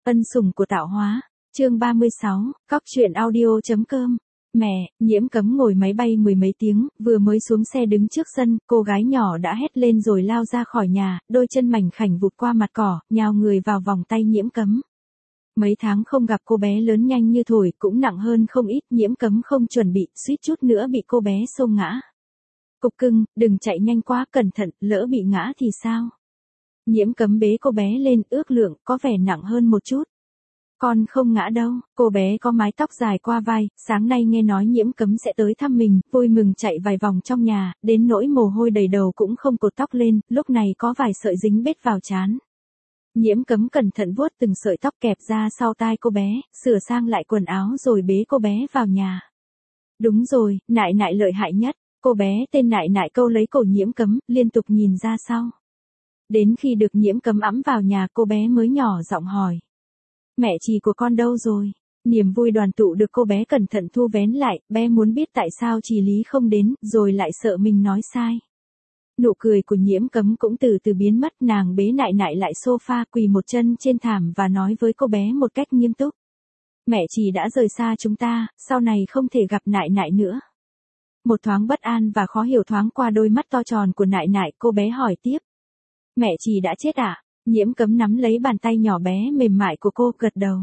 Ân sủng của tạo hóa. Chương 36, Cóc truyện audio.com. Mẹ, Nhiễm Cấm ngồi máy bay mười mấy tiếng, vừa mới xuống xe đứng trước sân, cô gái nhỏ đã hét lên rồi lao ra khỏi nhà, đôi chân mảnh khảnh vụt qua mặt cỏ, nhào người vào vòng tay Nhiễm Cấm. Mấy tháng không gặp cô bé lớn nhanh như thổi, cũng nặng hơn không ít, Nhiễm Cấm không chuẩn bị, suýt chút nữa bị cô bé xô ngã. Cục cưng, đừng chạy nhanh quá, cẩn thận, lỡ bị ngã thì sao? Nhiễm Cấm bế cô bé lên, ước lượng, có vẻ nặng hơn một chút. Con không ngã đâu, cô bé có mái tóc dài qua vai, sáng nay nghe nói Nhiễm Cấm sẽ tới thăm mình, vui mừng chạy vài vòng trong nhà, đến nỗi mồ hôi đầy đầu cũng không cột tóc lên, lúc này có vài sợi dính bết vào trán. Nhiễm Cấm cẩn thận vuốt từng sợi tóc kẹp ra sau tai cô bé, sửa sang lại quần áo rồi bế cô bé vào nhà. Đúng rồi, nại nại lợi hại nhất, cô bé tên nại nại câu lấy cổ Nhiễm Cấm, liên tục nhìn ra sau. Đến khi được Nhiễm Cấm ẵm vào nhà cô bé mới nhỏ giọng hỏi. Mẹ Trì của con đâu rồi? Niềm vui đoàn tụ được cô bé cẩn thận thu vén lại, bé muốn biết tại sao Trì Lý không đến, rồi lại sợ mình nói sai. Nụ cười của Nhiễm Cấm cũng từ từ biến mất, nàng bế nại nại lại sofa, quỳ một chân trên thảm và nói với cô bé một cách nghiêm túc. Mẹ Trì đã rời xa chúng ta, sau này không thể gặp nại nại nữa. Một thoáng bất an và khó hiểu thoáng qua đôi mắt to tròn của nại nại, cô bé hỏi tiếp. Mẹ Trì đã chết à? Nhiễm Cấm nắm lấy bàn tay nhỏ bé mềm mại của cô, gật đầu.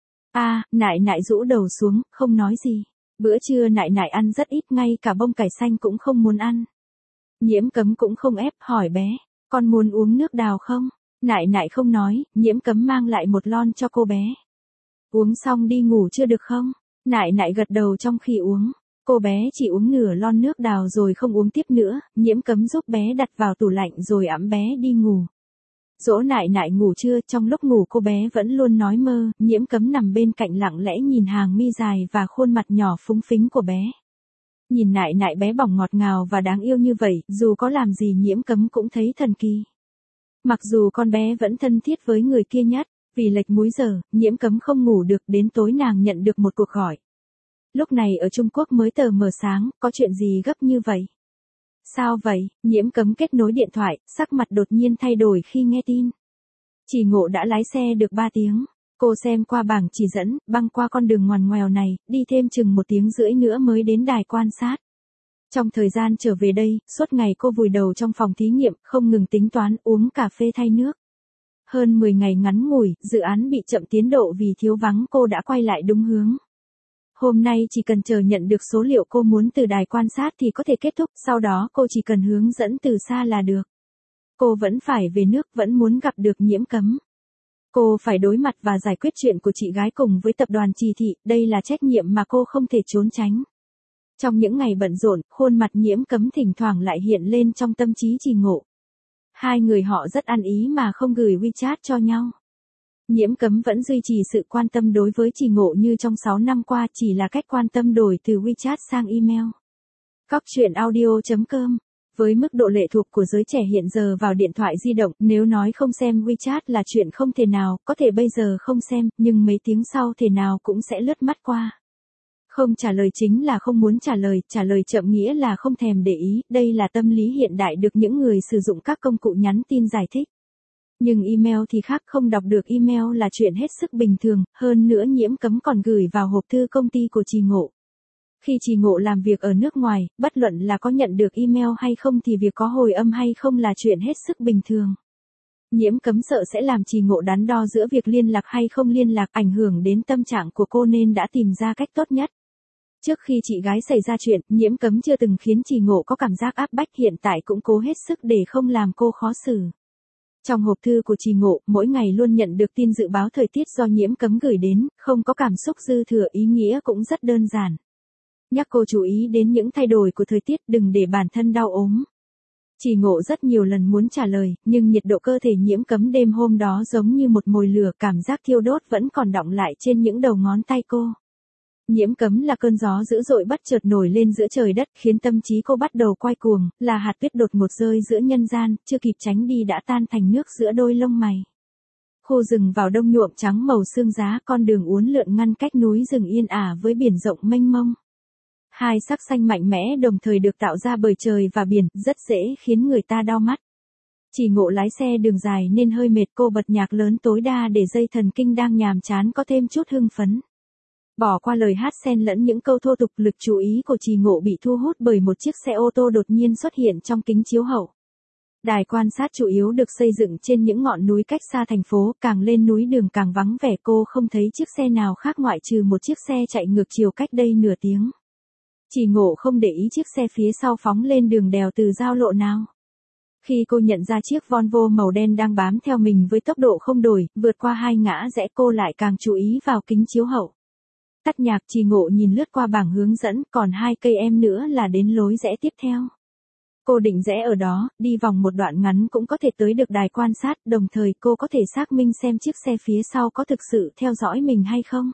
Nại nại rũ đầu xuống, không nói gì. Bữa trưa nại nại ăn rất ít, ngay cả bông cải xanh cũng không muốn ăn. Nhiễm Cấm cũng không ép, hỏi bé, con muốn uống nước đào không? Nại nại không nói, Nhiễm Cấm mang lại một lon cho cô bé. Uống xong đi ngủ chưa được không? Nại nại gật đầu trong khi uống. Cô bé chỉ uống nửa lon nước đào rồi không uống tiếp nữa, Nhiễm Cấm giúp bé đặt vào tủ lạnh rồi ẵm bé đi ngủ. Dỗ nại nại ngủ trưa, trong lúc ngủ cô bé vẫn luôn nói mơ, Nhiễm Cấm nằm bên cạnh lặng lẽ nhìn hàng mi dài và khuôn mặt nhỏ phúng phính của bé. Nhìn nại nại bé bỏng ngọt ngào và đáng yêu như vậy, dù có làm gì Nhiễm Cấm cũng thấy thần kỳ. Mặc dù con bé vẫn thân thiết với người kia nhất, vì lệch múi giờ, Nhiễm Cấm không ngủ được, đến tối nàng nhận được một cuộc gọi. Lúc này ở Trung Quốc mới tờ mờ sáng, có chuyện gì gấp như vậy? Sao vậy? Nhiễm Cấm kết nối điện thoại, sắc mặt đột nhiên thay đổi khi nghe tin. Chỉ Ngộ đã lái xe được 3 tiếng. Cô xem qua bảng chỉ dẫn, băng qua con đường ngoằn ngoèo này, đi thêm chừng 1 tiếng rưỡi nữa mới đến đài quan sát. Trong thời gian trở về đây, suốt ngày cô vùi đầu trong phòng thí nghiệm, không ngừng tính toán, uống cà phê thay nước. Hơn 10 ngày ngắn ngủi, dự án bị chậm tiến độ vì thiếu vắng, cô đã quay lại đúng hướng. Hôm nay chỉ cần chờ nhận được số liệu cô muốn từ đài quan sát thì có thể kết thúc, sau đó cô chỉ cần hướng dẫn từ xa là được. Cô vẫn phải về nước, vẫn muốn gặp được Nhiễm Cấm. Cô phải đối mặt và giải quyết chuyện của chị gái cùng với tập đoàn Trì Thị, đây là trách nhiệm mà cô không thể trốn tránh. Trong những ngày bận rộn, khuôn mặt Nhiễm Cấm thỉnh thoảng lại hiện lên trong tâm trí Chỉ Ngộ. Hai người họ rất ăn ý mà không gửi WeChat cho nhau. Nhiễm Cấm vẫn duy trì sự quan tâm đối với Chỉ Ngộ như trong 6 năm qua, chỉ là cách quan tâm đổi từ WeChat sang email. Cóc truyện audio.com. Với mức độ lệ thuộc của giới trẻ hiện giờ vào điện thoại di động, nếu nói không xem WeChat là chuyện không thể nào, có thể bây giờ không xem, nhưng mấy tiếng sau thể nào cũng sẽ lướt mắt qua. Không trả lời chính là không muốn trả lời chậm nghĩa là không thèm để ý, đây là tâm lý hiện đại được những người sử dụng các công cụ nhắn tin giải thích. Nhưng email thì khác, không đọc được email là chuyện hết sức bình thường, hơn nữa Nhiễm Cấm còn gửi vào hộp thư công ty của Chỉ Ngộ. Khi Chỉ Ngộ làm việc ở nước ngoài, bất luận là có nhận được email hay không thì việc có hồi âm hay không là chuyện hết sức bình thường. Nhiễm Cấm sợ sẽ làm Chỉ Ngộ đắn đo giữa việc liên lạc hay không liên lạc, ảnh hưởng đến tâm trạng của cô nên đã tìm ra cách tốt nhất. Trước khi chị gái xảy ra chuyện, Nhiễm Cấm chưa từng khiến Chỉ Ngộ có cảm giác áp bách, hiện tại cũng cố hết sức để không làm cô khó xử. Trong hộp thư của Chỉ Ngộ, mỗi ngày luôn nhận được tin dự báo thời tiết do Nhiễm Cấm gửi đến, không có cảm xúc dư thừa, ý nghĩa cũng rất đơn giản. Nhắc cô chú ý đến những thay đổi của thời tiết, đừng để bản thân đau ốm. Chỉ Ngộ rất nhiều lần muốn trả lời, nhưng nhiệt độ cơ thể Nhiễm Cấm đêm hôm đó giống như một mồi lửa, cảm giác thiêu đốt vẫn còn đọng lại trên những đầu ngón tay cô. Nhiễm Cấm là cơn gió dữ dội bất chợt nổi lên giữa trời đất, khiến tâm trí cô bắt đầu quay cuồng, là hạt tuyết đột ngột rơi giữa nhân gian, chưa kịp tránh đi đã tan thành nước giữa đôi lông mày. Khu rừng vào đông nhuộm trắng màu sương giá, con đường uốn lượn ngăn cách núi rừng yên ả với biển rộng mênh mông. Hai sắc xanh mạnh mẽ đồng thời được tạo ra bởi trời và biển, rất dễ khiến người ta đau mắt. Chỉ Ngộ lái xe đường dài nên hơi mệt, cô bật nhạc lớn tối đa để dây thần kinh đang nhàm chán có thêm chút hưng phấn. Bỏ qua lời hát xen lẫn những câu thô tục, lực chú ý của Chỉ Ngộ bị thu hút bởi một chiếc xe ô tô đột nhiên xuất hiện trong kính chiếu hậu. Đài quan sát chủ yếu được xây dựng trên những ngọn núi cách xa thành phố, càng lên núi đường càng vắng vẻ, cô không thấy chiếc xe nào khác ngoại trừ một chiếc xe chạy ngược chiều cách đây nửa tiếng. Chỉ Ngộ không để ý chiếc xe phía sau phóng lên đường đèo từ giao lộ nào. Khi cô nhận ra chiếc Volvo màu đen đang bám theo mình với tốc độ không đổi, vượt qua hai ngã rẽ, cô lại càng chú ý vào kính chiếu hậu. Tắt nhạc, Chỉ Ngộ nhìn lướt qua bảng hướng dẫn, còn 2 cây em nữa là đến lối rẽ tiếp theo. Cô định rẽ ở đó, đi vòng một đoạn ngắn cũng có thể tới được đài quan sát, đồng thời cô có thể xác minh xem chiếc xe phía sau có thực sự theo dõi mình hay không.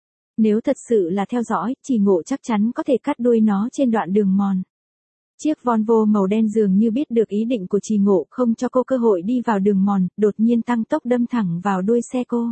Nếu thật sự là theo dõi, Chỉ Ngộ chắc chắn có thể cắt đuôi nó trên đoạn đường mòn. Chiếc Volvo màu đen dường như biết được ý định của Chỉ Ngộ, không cho cô cơ hội đi vào đường mòn, đột nhiên tăng tốc đâm thẳng vào đuôi xe cô.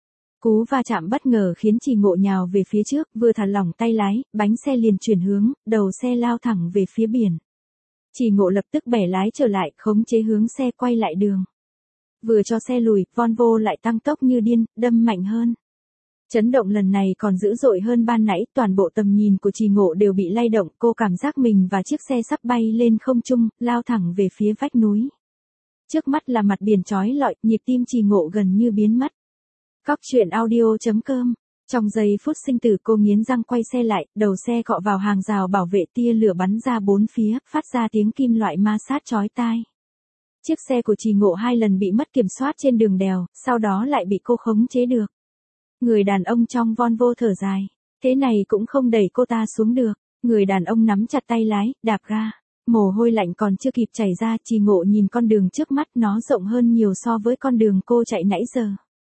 Cú va chạm bất ngờ khiến Chỉ Ngộ nhào về phía trước, vừa thả lỏng tay lái, bánh xe liền chuyển hướng, đầu xe lao thẳng về phía biển. Chỉ Ngộ lập tức bẻ lái trở lại, khống chế hướng xe quay lại đường. Vừa cho xe lùi, Volvo lại tăng tốc như điên, đâm mạnh hơn. Chấn động lần này còn dữ dội hơn ban nãy, toàn bộ tầm nhìn của Chỉ Ngộ đều bị lay động, cô cảm giác mình và chiếc xe sắp bay lên không trung, lao thẳng về phía vách núi. Trước mắt là mặt biển chói lọi, nhịp tim Chỉ Ngộ gần như biến mất. Cóc truyện audio.com. Trong giây phút sinh tử, cô nghiến răng quay xe lại, đầu xe cọ vào hàng rào bảo vệ, tia lửa bắn ra bốn phía, phát ra tiếng kim loại ma sát chói tai. Chiếc xe của Chỉ Ngộ 2 lần bị mất kiểm soát trên đường đèo, sau đó lại bị cô khống chế được. Người đàn ông trong Volvo thở dài, thế này cũng không đẩy cô ta xuống được. Người đàn ông nắm chặt tay lái, đạp ga. Mồ hôi lạnh còn chưa kịp chảy ra, Chỉ Ngộ nhìn con đường trước mắt, nó rộng hơn nhiều so với con đường cô chạy nãy giờ.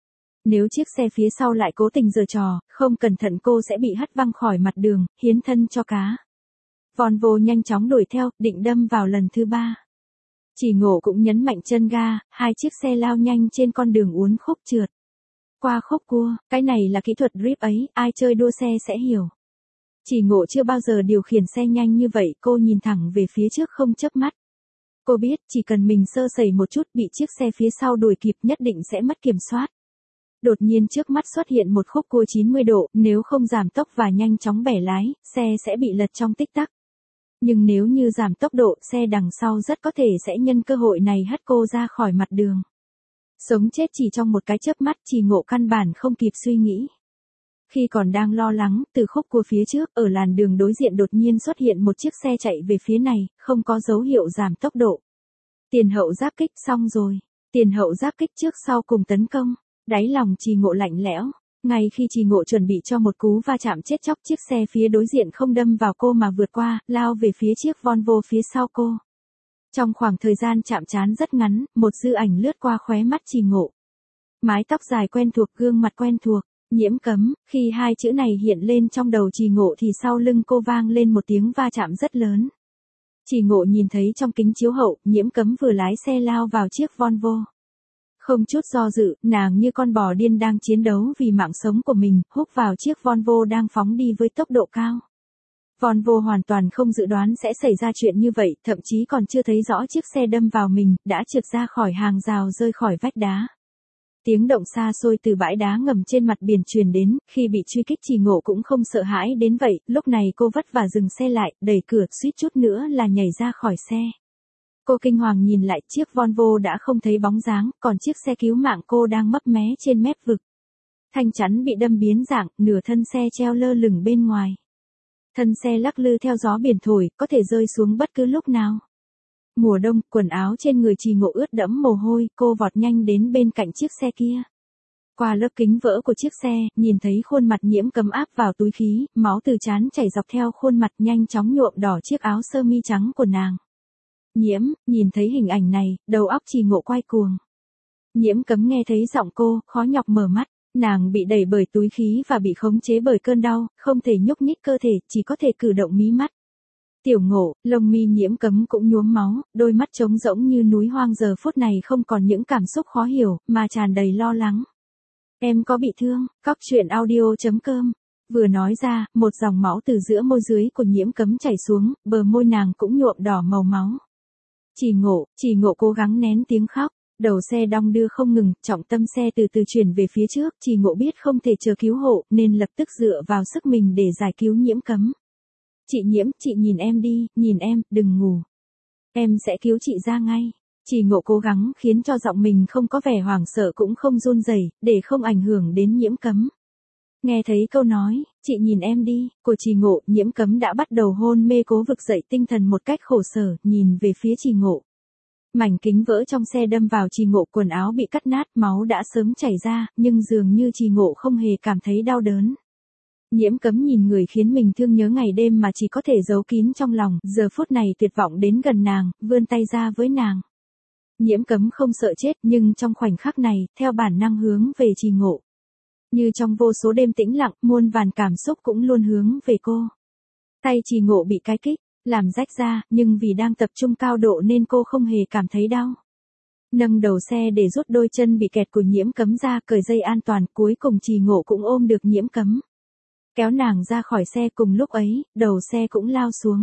Nếu chiếc xe phía sau lại cố tình giở trò, không cẩn thận cô sẽ bị hất văng khỏi mặt đường, hiến thân cho cá. Volvo nhanh chóng đuổi theo, định đâm vào lần thứ 3. Chỉ Ngộ cũng nhấn mạnh chân ga, hai chiếc xe lao nhanh trên con đường uốn khúc trượt. Qua khúc cua, cái này là kỹ thuật drift ấy, ai chơi đua xe sẽ hiểu. Chỉ Ngộ chưa bao giờ điều khiển xe nhanh như vậy, cô nhìn thẳng về phía trước không chớp mắt. Cô biết, chỉ cần mình sơ sẩy một chút bị chiếc xe phía sau đuổi kịp nhất định sẽ mất kiểm soát. Đột nhiên trước mắt xuất hiện một khúc cua 90 độ, nếu không giảm tốc và nhanh chóng bẻ lái, xe sẽ bị lật trong tích tắc. Nhưng nếu như giảm tốc độ, xe đằng sau rất có thể sẽ nhân cơ hội này hất cô ra khỏi mặt đường. Sống chết chỉ trong một cái chớp mắt, Chỉ Ngộ căn bản không kịp suy nghĩ. Khi còn đang lo lắng, từ khúc cua phía trước, ở làn đường đối diện đột nhiên xuất hiện một chiếc xe chạy về phía này, không có dấu hiệu giảm tốc độ. Tiền hậu giáp kích, xong rồi. Tiền hậu giáp kích trước sau cùng tấn công. Đáy lòng Chỉ Ngộ lạnh lẽo. Ngay khi Chỉ Ngộ chuẩn bị cho một cú va chạm chết chóc, chiếc xe phía đối diện không đâm vào cô mà vượt qua, lao về phía chiếc Volvo phía sau cô. Trong khoảng thời gian chạm trán rất ngắn, một dư ảnh lướt qua khóe mắt Chỉ Ngộ. Mái tóc dài quen thuộc, gương mặt quen thuộc, Nhiễm Cấm. Khi hai chữ này hiện lên trong đầu Chỉ Ngộ thì sau lưng cô vang lên một tiếng va chạm rất lớn. Chỉ Ngộ nhìn thấy trong kính chiếu hậu, Nhiễm Cấm vừa lái xe lao vào chiếc Volvo. Không chút do dự, nàng như con bò điên đang chiến đấu vì mạng sống của mình, húc vào chiếc Volvo đang phóng đi với tốc độ cao. Volvo hoàn toàn không dự đoán sẽ xảy ra chuyện như vậy, thậm chí còn chưa thấy rõ chiếc xe đâm vào mình, đã trượt ra khỏi hàng rào, rơi khỏi vách đá. Tiếng động xa xôi từ bãi đá ngầm trên mặt biển truyền đến, khi bị truy kích Chỉ Ngộ cũng không sợ hãi đến vậy, lúc này cô vất vả dừng xe lại, đẩy cửa, suýt chút nữa là nhảy ra khỏi xe. Cô kinh hoàng nhìn lại, chiếc Volvo đã không thấy bóng dáng, còn chiếc xe cứu mạng cô đang mấp mé trên mép vực. Thanh chắn bị đâm biến dạng, nửa thân xe treo lơ lửng bên ngoài. Thân xe lắc lư theo gió biển thổi, có thể rơi xuống bất cứ lúc nào. Mùa đông, quần áo trên người Chỉ Ngộ ướt đẫm mồ hôi, cô vọt nhanh đến bên cạnh chiếc xe kia. Qua lớp kính vỡ của chiếc xe, nhìn thấy khuôn mặt Nhiễm Cấm áp vào túi khí, máu từ trán chảy dọc theo khuôn mặt, nhanh chóng nhuộm đỏ chiếc áo sơ mi trắng của nàng. Nhìn thấy hình ảnh này, đầu óc Chỉ Ngộ quay cuồng. Nhiễm Cấm nghe thấy giọng cô, khó nhọc mở mắt, nàng bị đẩy bởi túi khí và bị khống chế bởi cơn đau, không thể nhúc nhích cơ thể, chỉ có thể cử động mí mắt. Tiểu Ngộ, lông mi Nhiễm Cấm cũng nhuốm máu, đôi mắt trống rỗng như núi hoang giờ phút này không còn những cảm xúc khó hiểu, mà tràn đầy lo lắng. Em có bị thương? Cóc truyện audio.com. Vừa nói ra, một dòng máu từ giữa môi dưới của Nhiễm Cấm chảy xuống, bờ môi nàng cũng nhuộm đỏ màu máu. Chỉ ngộ cố gắng nén tiếng khóc. Đầu xe đong đưa không ngừng, trọng tâm xe từ từ chuyển về phía trước, Chỉ Ngộ biết không thể chờ cứu hộ, nên lập tức dựa vào sức mình để giải cứu Nhiễm Cấm. Chị Nhiễm, chị nhìn em đi, nhìn em, đừng ngủ. Em sẽ cứu chị ra ngay. Chỉ Ngộ cố gắng khiến cho giọng mình không có vẻ hoảng sợ cũng không run rẩy, để không ảnh hưởng đến Nhiễm Cấm. Nghe thấy câu nói, chị nhìn em đi, của Chỉ Ngộ, Nhiễm Cấm đã bắt đầu hôn mê cố vực dậy tinh thần một cách khổ sở, nhìn về phía Chỉ Ngộ. Mảnh kính vỡ trong xe đâm vào Chỉ Ngộ, quần áo bị cắt nát, máu đã sớm chảy ra, nhưng dường như Chỉ Ngộ không hề cảm thấy đau đớn. Nhiễm Cấm nhìn người khiến mình thương nhớ ngày đêm mà chỉ có thể giấu kín trong lòng, giờ phút này tuyệt vọng đến gần nàng, vươn tay ra với nàng. Nhiễm Cấm không sợ chết, nhưng trong khoảnh khắc này, theo bản năng hướng về Chỉ Ngộ. Như trong vô số đêm tĩnh lặng, muôn vàn cảm xúc cũng luôn hướng về cô. Tay Chỉ Ngộ bị cái kích làm rách ra, nhưng vì đang tập trung cao độ nên cô không hề cảm thấy đau. Nâng đầu xe để rút đôi chân bị kẹt của Nhiễm Cấm ra, cởi dây an toàn, cuối cùng Chỉ Ngộ cũng ôm được Nhiễm Cấm. Kéo nàng ra khỏi xe, cùng lúc ấy, đầu xe cũng lao xuống.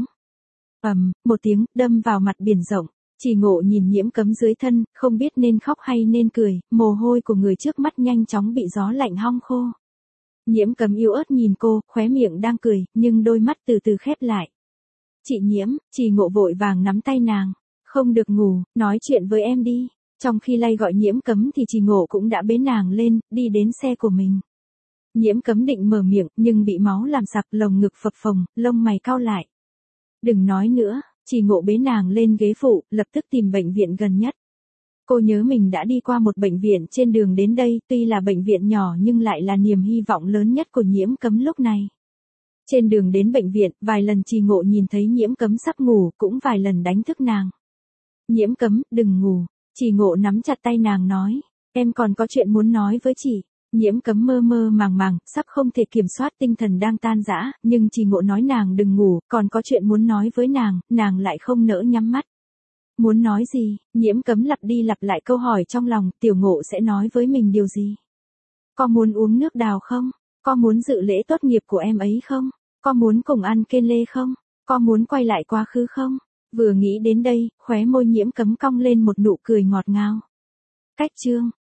Một tiếng, đâm vào mặt biển rộng. Chỉ Ngộ nhìn Nhiễm Cấm dưới thân, không biết nên khóc hay nên cười, mồ hôi của người trước mắt nhanh chóng bị gió lạnh hong khô. Nhiễm Cấm yếu ớt nhìn cô, khóe miệng đang cười, nhưng đôi mắt từ từ khép lại. Chị Nhiễm, Chỉ Ngộ vội vàng nắm tay nàng. Không được ngủ, nói chuyện với em đi. Trong khi lay gọi Nhiễm Cấm thì Chỉ Ngộ cũng đã bế nàng lên, đi đến xe của mình. Nhiễm Cấm định mở miệng, nhưng bị máu làm sặc, lồng ngực phập phồng, lông mày cau lại. Đừng nói nữa, Chỉ Ngộ bế nàng lên ghế phụ, lập tức tìm bệnh viện gần nhất. Cô nhớ mình đã đi qua một bệnh viện trên đường đến đây, tuy là bệnh viện nhỏ nhưng lại là niềm hy vọng lớn nhất của Nhiễm Cấm lúc này. Trên đường đến bệnh viện, vài lần Chỉ Ngộ nhìn thấy Nhiễm Cấm sắp ngủ, cũng vài lần đánh thức nàng. Nhiễm Cấm, đừng ngủ. Chỉ Ngộ nắm chặt tay nàng nói, em còn có chuyện muốn nói với chị. Nhiễm Cấm mơ mơ màng màng, sắp không thể kiểm soát tinh thần đang tan rã, nhưng Chỉ Ngộ nói nàng đừng ngủ, còn có chuyện muốn nói với nàng lại không nỡ nhắm mắt. Muốn nói gì? Nhiễm Cấm lặp đi lặp lại câu hỏi trong lòng, Tiểu Ngộ sẽ nói với mình điều gì? Có muốn uống nước đào không? Có muốn dự lễ tốt nghiệp của em ấy không? Có muốn cùng ăn kê lê không? Có muốn quay lại quá khứ không? Vừa nghĩ đến đây, khóe môi Nhiễm Cấm cong lên một nụ cười ngọt ngào. Cách chương